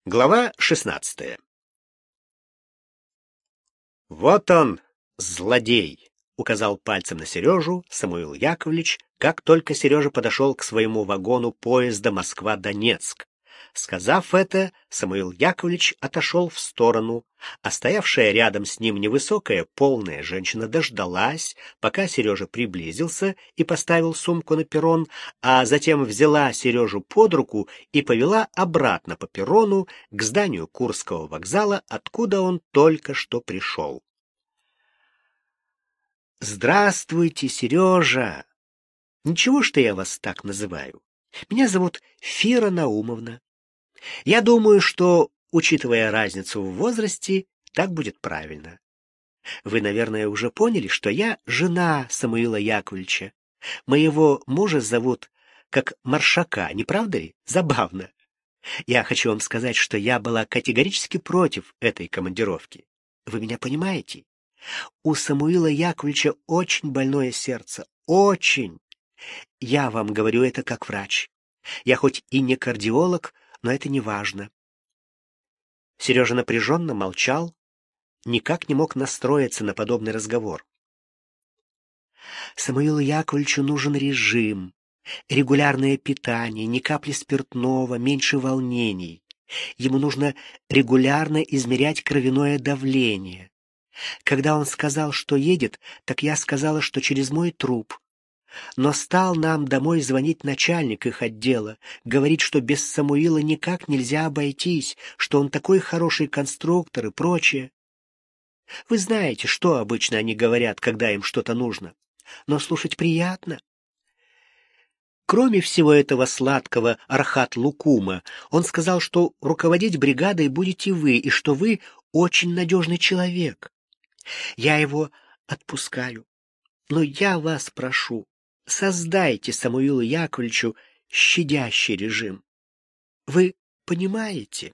Глава 16. «Вот он, злодей!» — указал пальцем на Сережу Самуил Яковлевич, как только Сережа подошел к своему вагону поезда Москва-Донецк. Сказав это, Самуил Яковлевич отошел в сторону, а стоявшая рядом с ним невысокая полная женщина дождалась, пока Сережа приблизился и поставил сумку на перрон, а затем взяла Сережу под руку и повела обратно по перрону к зданию Курского вокзала, откуда он только что пришел. «Здравствуйте, Сережа! Ничего, что я вас так называю. Меня зовут Фира Наумовна. Я думаю, что, учитывая разницу в возрасте, так будет правильно. Вы, наверное, уже поняли, что я жена Самуила Яковлевича. Моего мужа зовут как Маршака, не правда ли? Забавно. Я хочу вам сказать, что я была категорически против этой командировки. Вы меня понимаете? У Самуила Яковлевича очень больное сердце. Очень. Я вам говорю это как врач. Я хоть и не кардиолог, но это не важно. Сережа напряженно молчал, никак не мог настроиться на подобный разговор. Самуилу Яковлевичу нужен режим, регулярное питание, ни капли спиртного, меньше волнений. Ему нужно регулярно измерять кровяное давление. Когда он сказал, что едет, так я сказала, что через мой труп. Но стал нам домой звонить начальник их отдела, говорить, что без Самуила никак нельзя обойтись, что он такой хороший конструктор и прочее. Вы знаете, что обычно они говорят, когда им что-то нужно. Но слушать приятно. Кроме всего этого сладкого архат-лукума, он сказал, что руководить бригадой будете вы, и что вы очень надежный человек. Я его отпускаю. Но я вас прошу, создайте Самуилу Яковлевичу щадящий режим. Вы понимаете?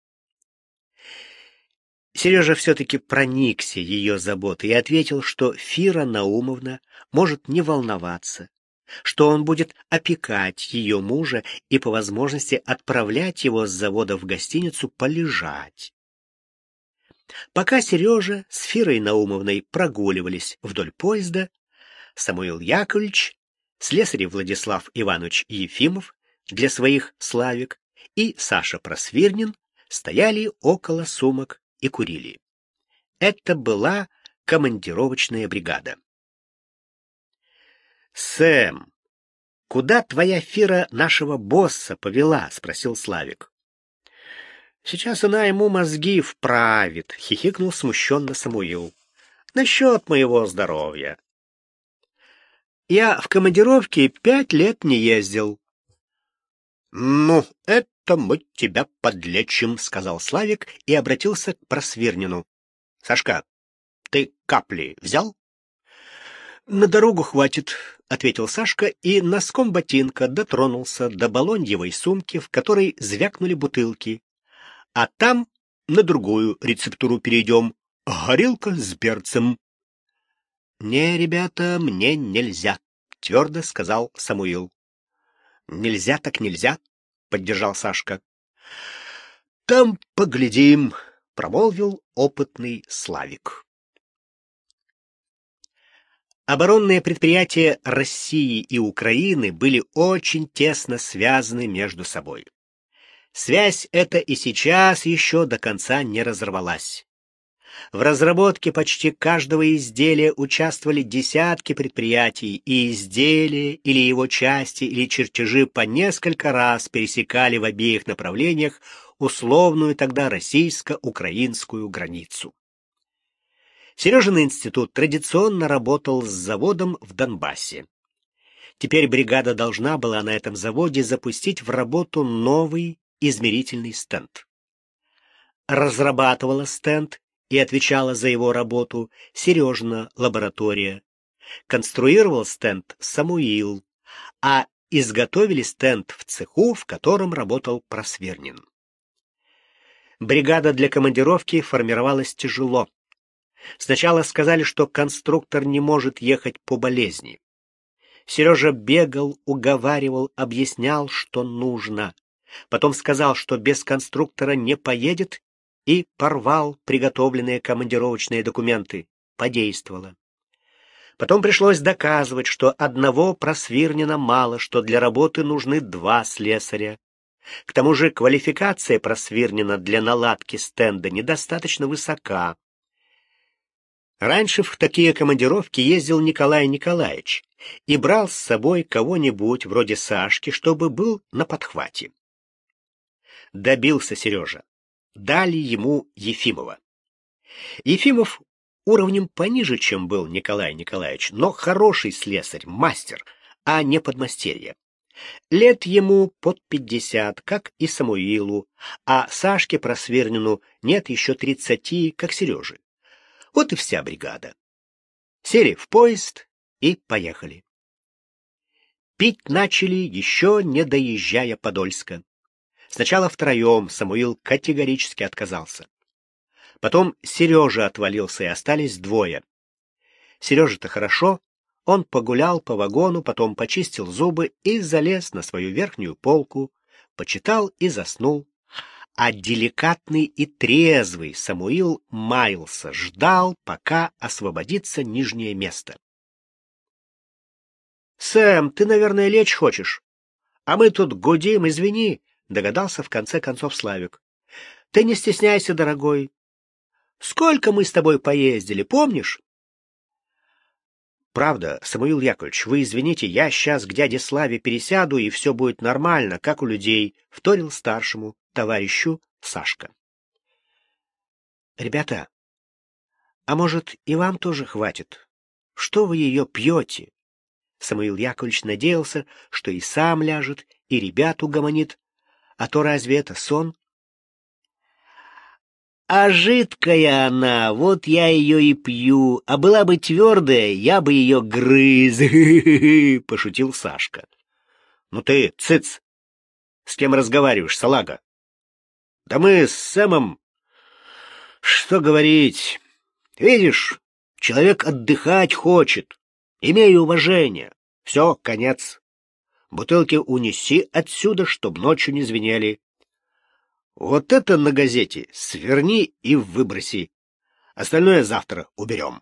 Сережа все-таки проникся ее заботой и ответил, что Фира Наумовна может не волноваться, что он будет опекать ее мужа и по возможности отправлять его с завода в гостиницу полежать. Пока Сережа с Фирой Наумовной прогуливались вдоль поезда, Самуил Яковлевич, слесарь Владислав Иванович Ефимов для своих Славик и Саша Просвирнин стояли около сумок и курили. Это была командировочная бригада. «Сэм, куда твоя Фира нашего босса повела?» — спросил Славик. «Сейчас она ему мозги вправит», — хихикнул смущенно Самуил. «Насчет моего здоровья. Я в командировке 5 лет не ездил». «Ну, это мы тебя подлечим», — сказал Славик и обратился к Просвирнину. «Сашка, ты капли взял?» «На дорогу хватит», — ответил Сашка и носком ботинка дотронулся до балоньевой сумки, в которой звякнули бутылки. «А там на другую рецептуру перейдем. Горилка с перцем». «Не, ребята, мне нельзя», — твердо сказал Самуил. «Нельзя так нельзя», — поддержал Сашка. «Там поглядим», — промолвил опытный Славик. Оборонные предприятия России и Украины были очень тесно связаны между собой. Связь эта и сейчас еще до конца не разорвалась. В разработке почти каждого изделия участвовали десятки предприятий, и изделия или его части или чертежи по несколько раз пересекали в обеих направлениях условную тогда российско-украинскую границу. Сережин институт традиционно работал с заводом в Донбассе. Теперь бригада должна была на этом заводе запустить в работу новый измерительный стенд. Разрабатывала стенд и отвечала за его работу Сережина лаборатория. Конструировал стенд Самуил, а изготовили стенд в цеху, в котором работал Просвирнин. Бригада для командировки формировалась тяжело. Сначала сказали, что конструктор не может ехать по болезни. Сережа бегал, уговаривал, объяснял, что нужно. потом сказал, что без конструктора не поедет, и порвал приготовленные командировочные документы. Подействовало. Потом пришлось доказывать, что одного Просвирнина мало, что для работы нужны 2 слесаря. К тому же квалификация Просвирнина для наладки стенда недостаточно высока. Раньше в такие командировки ездил Николай Николаевич и брал с собой кого-нибудь вроде Сашки, чтобы был на подхвате. Добился Сережа. Дали ему Ефимова. Ефимов уровнем пониже, чем был Николай Николаевич, но хороший слесарь, мастер, а не подмастерье. Лет ему под 50, как и Самуилу, а Сашке Просвирнину нет еще 30, как Сереже. Вот и вся бригада. Сели в поезд и поехали. Пить начали, еще не доезжая Подольска. Сначала втроем, Самуил категорически отказался. Потом Сережа отвалился, и остались 2. Сережа-то хорошо, он погулял по вагону, потом почистил зубы и залез на свою верхнюю полку, почитал и заснул. А деликатный и трезвый Самуил маялся, ждал, пока освободится нижнее место. «Сэм, ты, наверное, лечь хочешь? А мы тут гудим, извини», — догадался в конце концов Славик. «Ты не стесняйся, дорогой. Сколько мы с тобой поездили, помнишь?» «Правда, Самуил Яковлевич, вы извините, я сейчас к дяде Славе пересяду, и все будет нормально, как у людей», — вторил старшему товарищу Сашка. «Ребята, а может, и вам тоже хватит? Что вы ее пьете?» Самуил Яковлевич надеялся, что и сам ляжет, и ребят угомонит. А то разве это сон? «А жидкая она, вот я ее и пью, а была бы твердая, я бы ее грыз», — пошутил Сашка. «Ну ты, цыц! С кем разговариваешь, салага?» «Да мы с Сэмом... Что говорить? Видишь, человек отдыхать хочет. Имей уважение. Все, конец. Бутылки унеси отсюда, чтоб ночью не звенели. Вот это на газете сверни и выброси. Остальное завтра уберем».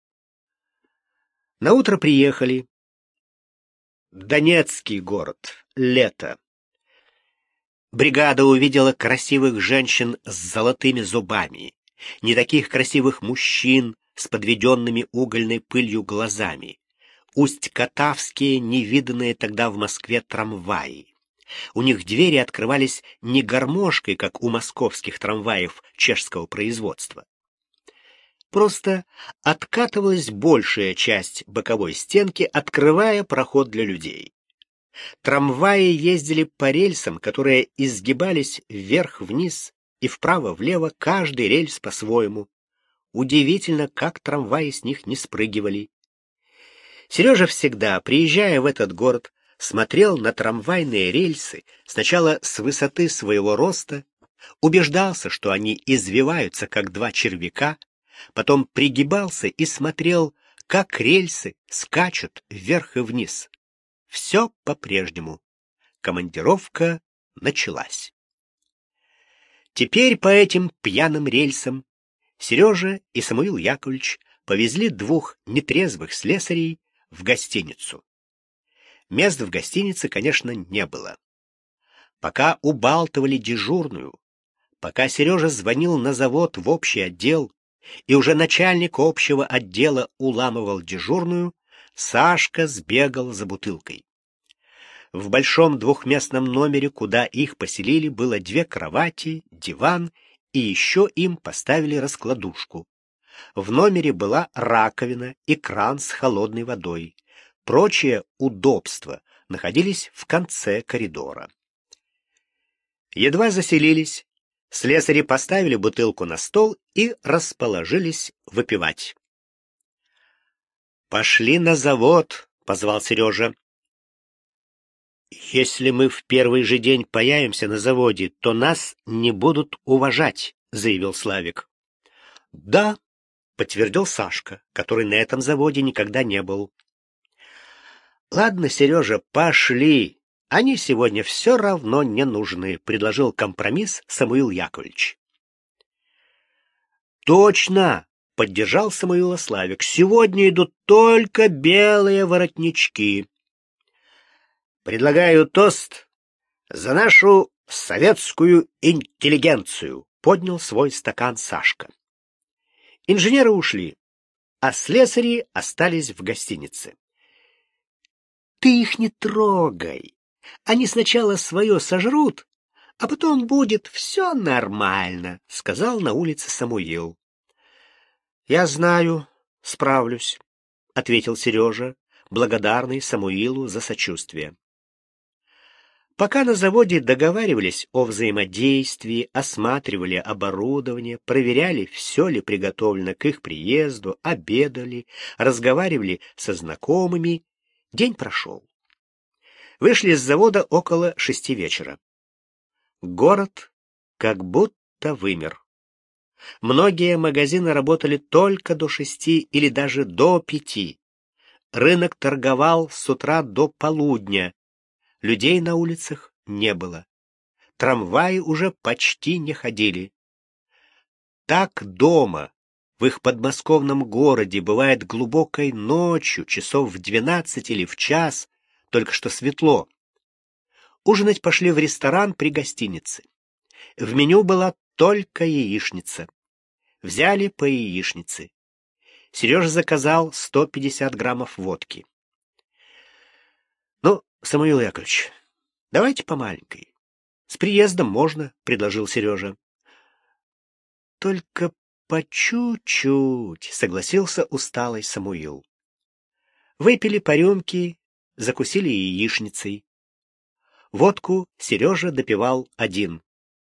Наутро приехали. Донецкий город. Лето. Бригада увидела красивых женщин с золотыми зубами, не таких красивых мужчин с подведенными угольной пылью глазами, усть-катавские, невиданные тогда в Москве трамваи. У них двери открывались не гармошкой, как у московских трамваев чешского производства. Просто откатывалась большая часть боковой стенки, открывая проход для людей. Трамваи ездили по рельсам, которые изгибались вверх-вниз и вправо-влево, каждый рельс по-своему. Удивительно, как трамваи с них не спрыгивали. Сережа всегда, приезжая в этот город, смотрел на трамвайные рельсы сначала с высоты своего роста, убеждался, что они извиваются, как 2 червяка, потом пригибался и смотрел, как рельсы скачут вверх и вниз. Все по-прежнему. Командировка началась. Теперь по этим пьяным рельсам Сережа и Самуил Яковлевич повезли 2 нетрезвых слесарей в гостиницу. Мест в гостинице, конечно, не было. Пока убалтывали дежурную, пока Сережа звонил на завод в общий отдел, и уже начальник общего отдела уламывал дежурную, Сашка сбегал за бутылкой. В большом 2-местном номере, куда их поселили, было 2 кровати, диван, и еще им поставили раскладушку. В номере была раковина и кран с холодной водой. Прочие удобства находились в конце коридора. Едва заселились, слесари поставили бутылку на стол и расположились выпивать. «Пошли на завод», — позвал Сережа. «Если мы в первый же день появимся на заводе, то нас не будут уважать», — заявил Славик. «Да», — подтвердил Сашка, который на этом заводе никогда не был. «Ладно, Сережа, пошли, Они сегодня все равно не нужны, предложил компромисс Самуил Яковлевич. Точно, поддержал Самуила Славик. Сегодня идут только белые воротнички. Предлагаю тост за нашу советскую интеллигенцию, поднял свой стакан Сашка. Инженеры ушли, а слесари остались в гостинице. Ты их не трогай. Они сначала свое сожрут, а потом будет все нормально, сказал на улице Самуил. Я знаю, справлюсь, ответил Сережа, благодарный Самуилу за сочувствие. Пока на заводе договаривались о взаимодействии, осматривали оборудование, проверяли, все ли приготовлено к их приезду, обедали, разговаривали со знакомыми, день прошел. Вышли с завода около 6 вечера. Город как будто вымер. Многие магазины работали только до 6 или даже до 5. Рынок торговал с утра до полудня. Людей на улицах не было. Трамваи уже почти не ходили. Так дома, в их подмосковном городе, бывает глубокой ночью, часов в 12 или в час, только что светло. Ужинать пошли в ресторан при гостинице. В меню была только яичница. Взяли по яичнице. Сережа заказал 150 граммов водки. Ну, Самуил Яковлевич, давайте по маленькой. С приездом можно, предложил Сережа. Только по чуть-чуть, согласился усталый Самуил. Выпили по рюмке, закусили яичницей. Водку Сережа допивал один.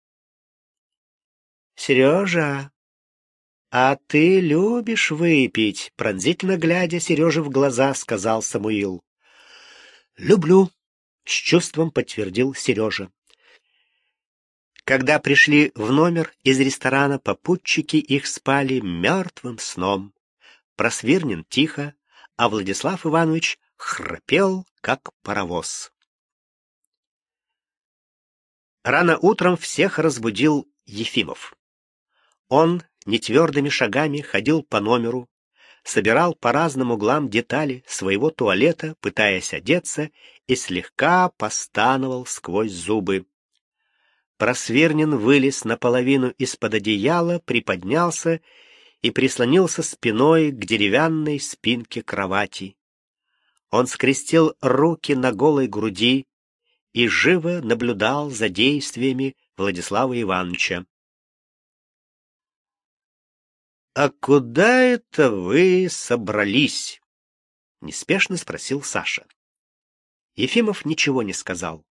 Сережа, а ты любишь выпить? Пронзительно глядя Сереже в глаза, сказал Самуил. Люблю, с чувством подтвердил Сережа. Когда пришли в номер из ресторана, попутчики их спали мертвым сном. Просвирнин тихо, а Владислав Иванович храпел, как паровоз. Рано утром всех разбудил Ефимов. Он нетвердыми шагами ходил по номеру, собирал по разным углам детали своего туалета, пытаясь одеться, и слегка постановал сквозь зубы. Просвирнин вылез наполовину из-под одеяла, приподнялся и прислонился спиной к деревянной спинке кровати. Он скрестил руки на голой груди и живо наблюдал за действиями Владислава Ивановича. «А куда это вы собрались?» — неспешно спросил Саша. Ефимов ничего не сказал.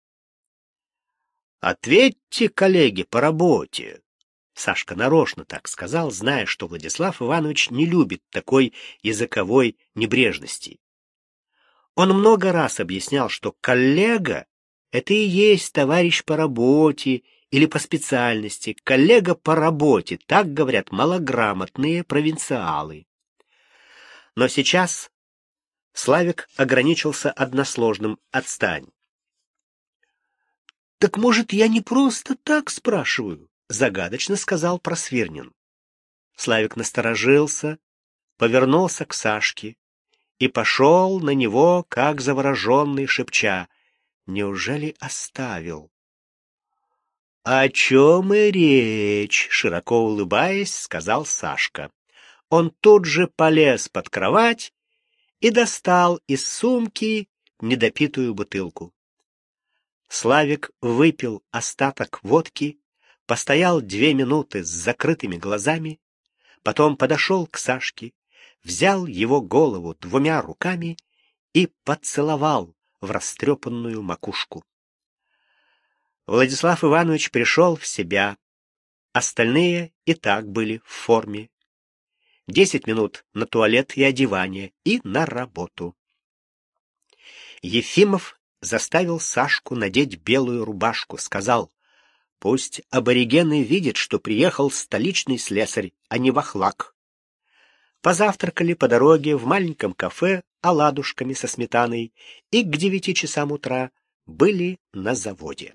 «Ответьте, коллеги, по работе!» Сашка нарочно так сказал, зная, что Владислав Иванович не любит такой языковой небрежности. Он много раз объяснял, что коллега — это и есть товарищ по работе или по специальности, коллега по работе, так говорят малограмотные провинциалы. Но сейчас Славик ограничился односложным «отстань». «Так, может, я не просто так спрашиваю?» — загадочно сказал Просвирнин. Славик насторожился, повернулся к Сашке и пошел на него, как завороженный, шепча: «Неужели оставил?» «О чем и речь?» — широко улыбаясь, сказал Сашка. Он тут же полез под кровать и достал из сумки недопитую бутылку. Славик выпил остаток водки, постоял 2 минуты с закрытыми глазами, потом подошел к Сашке, взял его голову 2 руками и поцеловал в растрепанную макушку. Владислав Иванович пришел в себя. Остальные и так были в форме. 10 минут на туалет и одевание, и на работу. Ефимов заставил Сашку надеть белую рубашку, сказал: «Пусть аборигены видят, что приехал столичный слесарь, а не вахлак». Позавтракали по дороге в маленьком кафе оладушками со сметаной и к 9 часам утра были на заводе.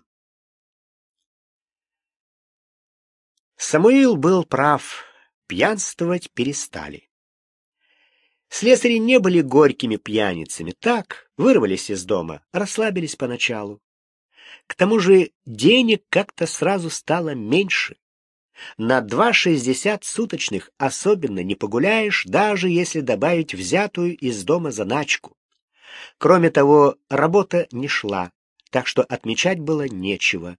Самуил был прав, пьянствовать перестали. Слесари не были горькими пьяницами, так, вырвались из дома, расслабились поначалу. К тому же денег как-то сразу стало меньше. На 2,60 суточных особенно не погуляешь, даже если добавить взятую из дома заначку. Кроме того, работа не шла, так что отмечать было нечего.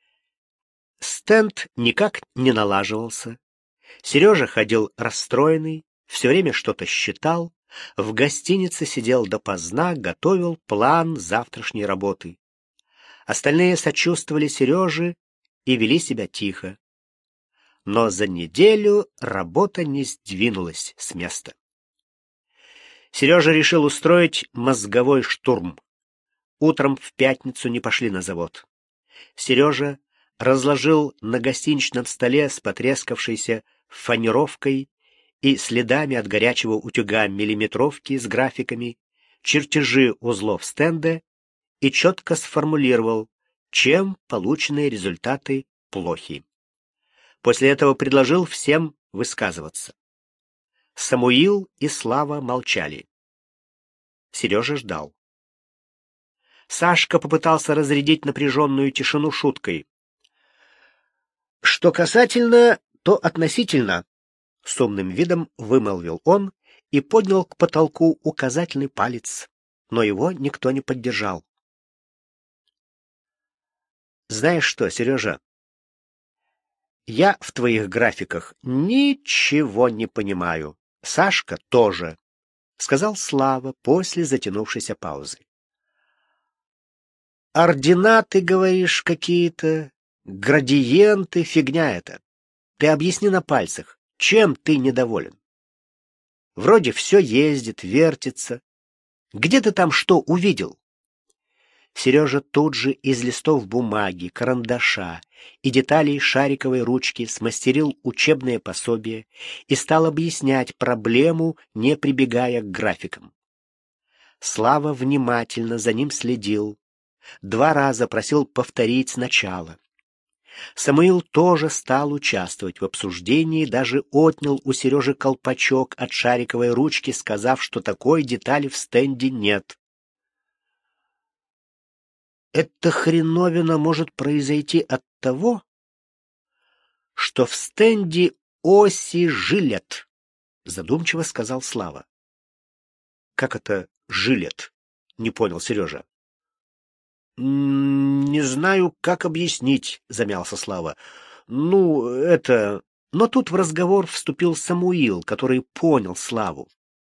Стенд никак не налаживался. Сережа ходил расстроенный, все время что-то считал, в гостинице сидел допоздна, готовил план завтрашней работы. Остальные сочувствовали Сереже и вели себя тихо. Но за неделю работа не сдвинулась с места. Сережа решил устроить мозговой штурм. Утром в пятницу не пошли на завод. Сережа разложил на гостиничном столе с потрескавшейся фанеровкой и следами от горячего утюга миллиметровки с графиками, чертежи узлов стенда и четко сформулировал, чем полученные результаты плохи. После этого предложил всем высказываться. Самуил и Слава молчали. Сережа ждал. Сашка попытался разрядить напряженную тишину шуткой. «Что касательно, то относительно», — с умным видом вымолвил он и поднял к потолку указательный палец, но его никто не поддержал. «Знаешь что, Сережа, я в твоих графиках ничего не понимаю. Сашка тоже», — сказал Слава после затянувшейся паузы. «Ординаты, говоришь, какие-то, градиенты, фигня это. Ты объясни на пальцах, чем ты недоволен? Вроде все ездит, вертится. Где ты там что увидел?» Сережа тут же из листов бумаги, карандаша и деталей шариковой ручки смастерил учебное пособие и стал объяснять проблему, не прибегая к графикам. Слава внимательно за ним следил, 2 раза просил повторить сначала. Самуил тоже стал участвовать в обсуждении, даже отнял у Сережи колпачок от шариковой ручки, сказав, что такой детали в стенде нет. «Эта хреновина может произойти от того, что в стенде оси жилят», — задумчиво сказал Слава. «Как это жилят?» — не понял Сережа. «Не знаю, как объяснить», — замялся Слава. «Ну, это...» Но тут в разговор вступил Самуил, который понял Славу.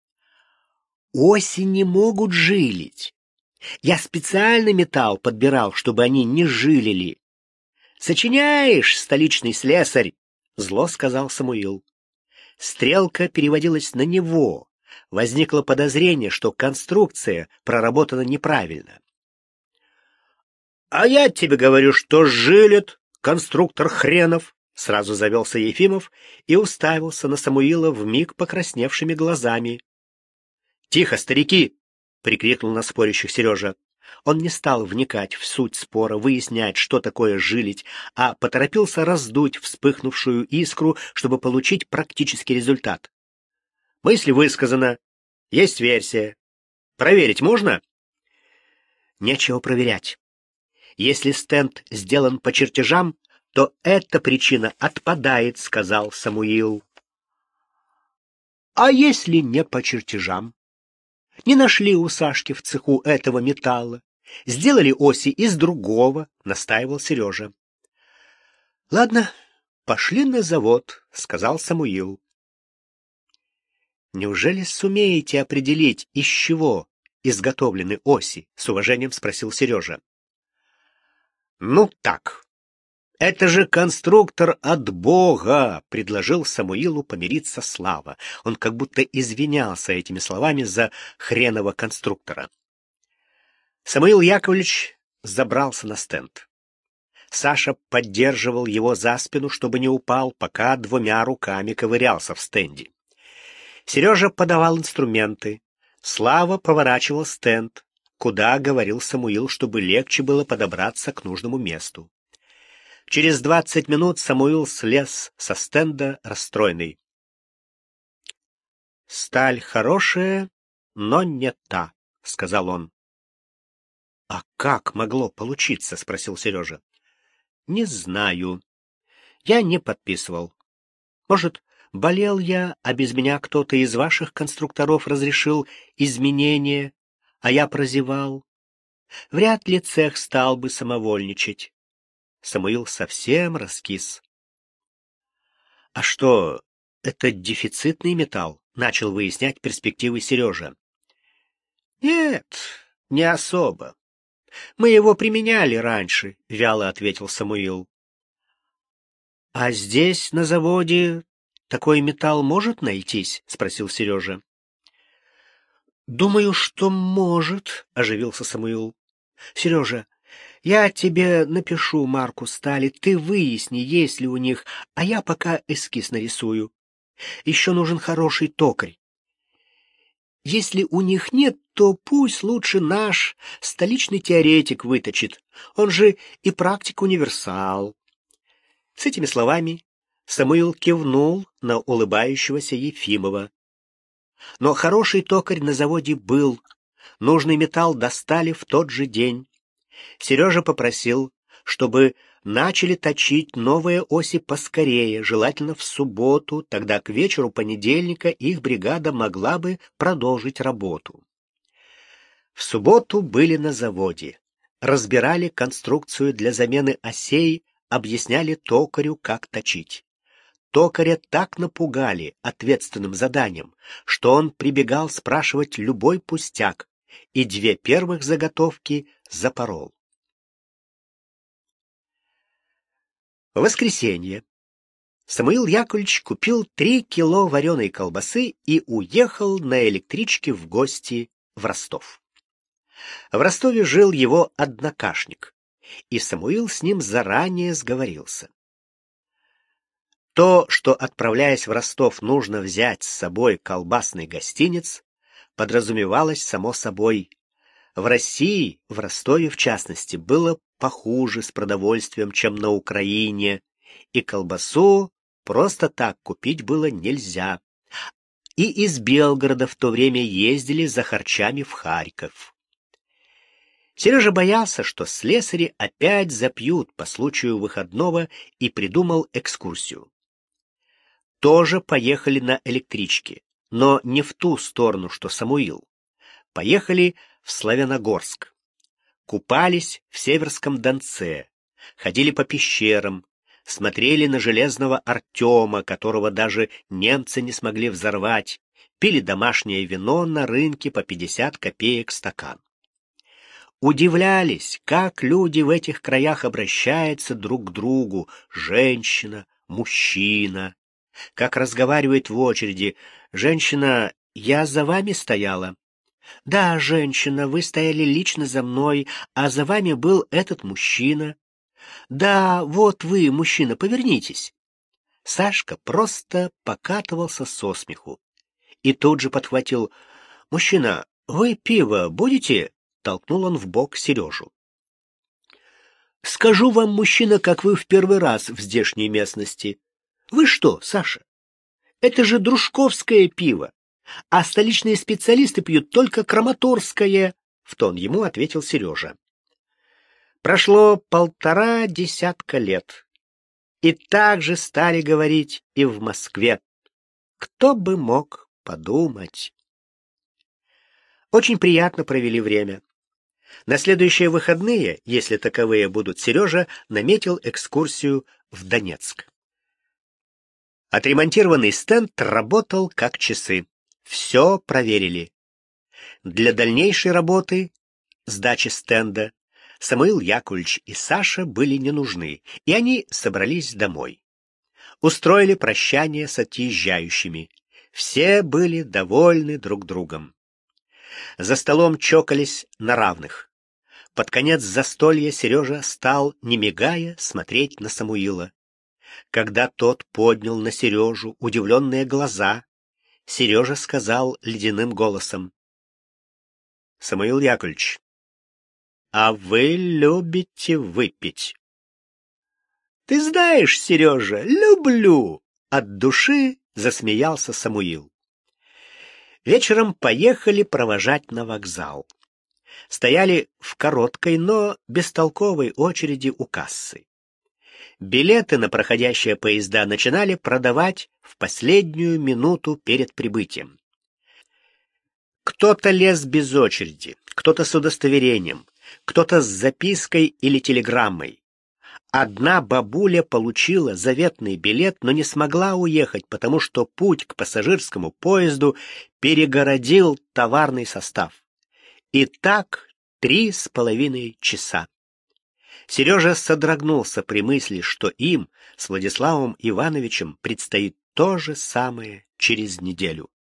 «Оси не могут жилить. Я специально металл подбирал, чтобы они не жилили». «Сочиняешь, столичный слесарь!» — зло сказал Самуил. Стрелка переводилась на него. Возникло подозрение, что конструкция проработана неправильно. «А я тебе говорю, что жилит, конструктор хренов!» Сразу завелся Ефимов и уставился на Самуила вмиг покрасневшими глазами. «Тихо, старики!» — прикрикнул на спорящих Сережа. Он не стал вникать в суть спора, выяснять, что такое жилить, а поторопился раздуть вспыхнувшую искру, чтобы получить практический результат. «Мысль высказана. Есть версия. Проверить можно?» «Нечего проверять. Если стенд сделан по чертежам, то эта причина отпадает», — сказал Самуил. «А если не по чертежам? Не нашли у Сашки в цеху этого металла, сделали оси из другого», — настаивал Сережа. «Ладно, пошли на завод», — сказал Самуил. «Неужели сумеете определить, из чего изготовлены оси?» — с уважением спросил Сережа. «Ну так, это же конструктор от Бога», — предложил Самуилу помириться Слава. Он как будто извинялся этими словами за хренового конструктора. Самуил Яковлевич забрался на стенд. Саша поддерживал его за спину, чтобы не упал, пока 2 руками ковырялся в стенде. Сережа подавал инструменты. Слава поворачивал стенд. куда говорил Самуил, чтобы легче было подобраться к нужному месту. Через 20 минут Самуил слез со стенда расстроенный. «Сталь хорошая, но не та», — сказал он. «А как могло получиться?» — спросил Сережа. «Не знаю. Я не подписывал. Может, болел я, а без меня кто-то из ваших конструкторов разрешил изменения, а я прозевал. Вряд ли цех стал бы самовольничать». Самуил совсем раскис. «А что, это дефицитный металл?» — начал выяснять перспективы Сережа. «Нет, не особо. Мы его применяли раньше», — вяло ответил Самуил. «А здесь, на заводе, такой металл может найтись?» — спросил Сережа. «Думаю, что может», — оживился Самуил. «Сережа, я тебе напишу марку стали, ты выясни, есть ли у них, а я пока эскиз нарисую. Еще нужен хороший токарь. Если у них нет, то пусть лучше наш столичный теоретик выточит. Он же и практик-универсал». С этими словами Самуил кивнул на улыбающегося Ефимова. Но хороший токарь на заводе был. Нужный металл достали в тот же день. Сережа попросил, чтобы начали точить новые оси поскорее, желательно в субботу, тогда к вечеру понедельника их бригада могла бы продолжить работу. В субботу были на заводе, разбирали конструкцию для замены осей, объясняли токарю, как точить. Токаря так напугали ответственным заданием, что он прибегал спрашивать любой пустяк, и 2 первых заготовки запорол. В воскресенье Самуил Яковлевич купил 3 кило вареной колбасы и уехал на электричке в гости в Ростов. В Ростове жил его однокашник, и Самуил с ним заранее сговорился. То, что, отправляясь в Ростов, нужно взять с собой колбасный гостинец, подразумевалось само собой. В России, в Ростове в частности, было похуже с продовольствием, чем на Украине, и колбасу просто так купить было нельзя. И из Белгорода в то время ездили за харчами в Харьков. Сережа боялся, что слесари опять запьют по случаю выходного, и придумал экскурсию. Тоже поехали на электричке, но не в ту сторону, что Самуил. Поехали в Славяногорск. Купались в Северском Донце, ходили по пещерам, смотрели на железного Артема, которого даже немцы не смогли взорвать, пили домашнее вино на рынке по 50 копеек стакан. Удивлялись, как люди в этих краях обращаются друг к другу, женщина, мужчина, как разговаривает в очереди: «Женщина, я за вами стояла». «Да, женщина, вы стояли лично за мной, а за вами был этот мужчина». «Да, вот вы, мужчина, повернитесь». Сашка просто покатывался со смеху и тут же подхватил: «Мужчина, вы пиво будете?» — толкнул он в бок Сережу. «Скажу вам, мужчина, как вы в первый раз в здешней местности. Вы что, Саша? Это же дружковское пиво, а столичные специалисты пьют только краматорское», — в тон ему ответил Сережа. Прошло 1,5 десятка лет, и так же стали говорить и в Москве. Кто бы мог подумать. Очень приятно провели время. На следующие выходные, если таковые будут, Сережа наметил экскурсию в Донецк. Отремонтированный стенд работал как часы. Все проверили. Для дальнейшей работы, сдачи стенда, Самуил Яковлевич и Саша были не нужны, и они собрались домой. Устроили прощание с отъезжающими. Все были довольны друг другом. За столом чокались на равных. Под конец застолья Сережа стал, не мигая, смотреть на Самуила. Когда тот поднял на Сережу удивленные глаза, Сережа сказал ледяным голосом: «Самуил Яковлевич, А вы любите выпить. Ты знаешь, Сережа, люблю. От души засмеялся Самуил. Вечером поехали провожать на вокзал. Стояли в короткой, но бестолковой очереди у кассы. Билеты на проходящие поезда начинали продавать в последнюю минуту перед прибытием. Кто-то лез без очереди, кто-то с удостоверением, кто-то с запиской или телеграммой. Одна бабуля получила заветный билет, но не смогла уехать, потому что путь к пассажирскому поезду перегородил товарный состав. И так 3,5 часа. Сережа содрогнулся при мысли, что им с Владиславом Ивановичем предстоит то же самое через неделю.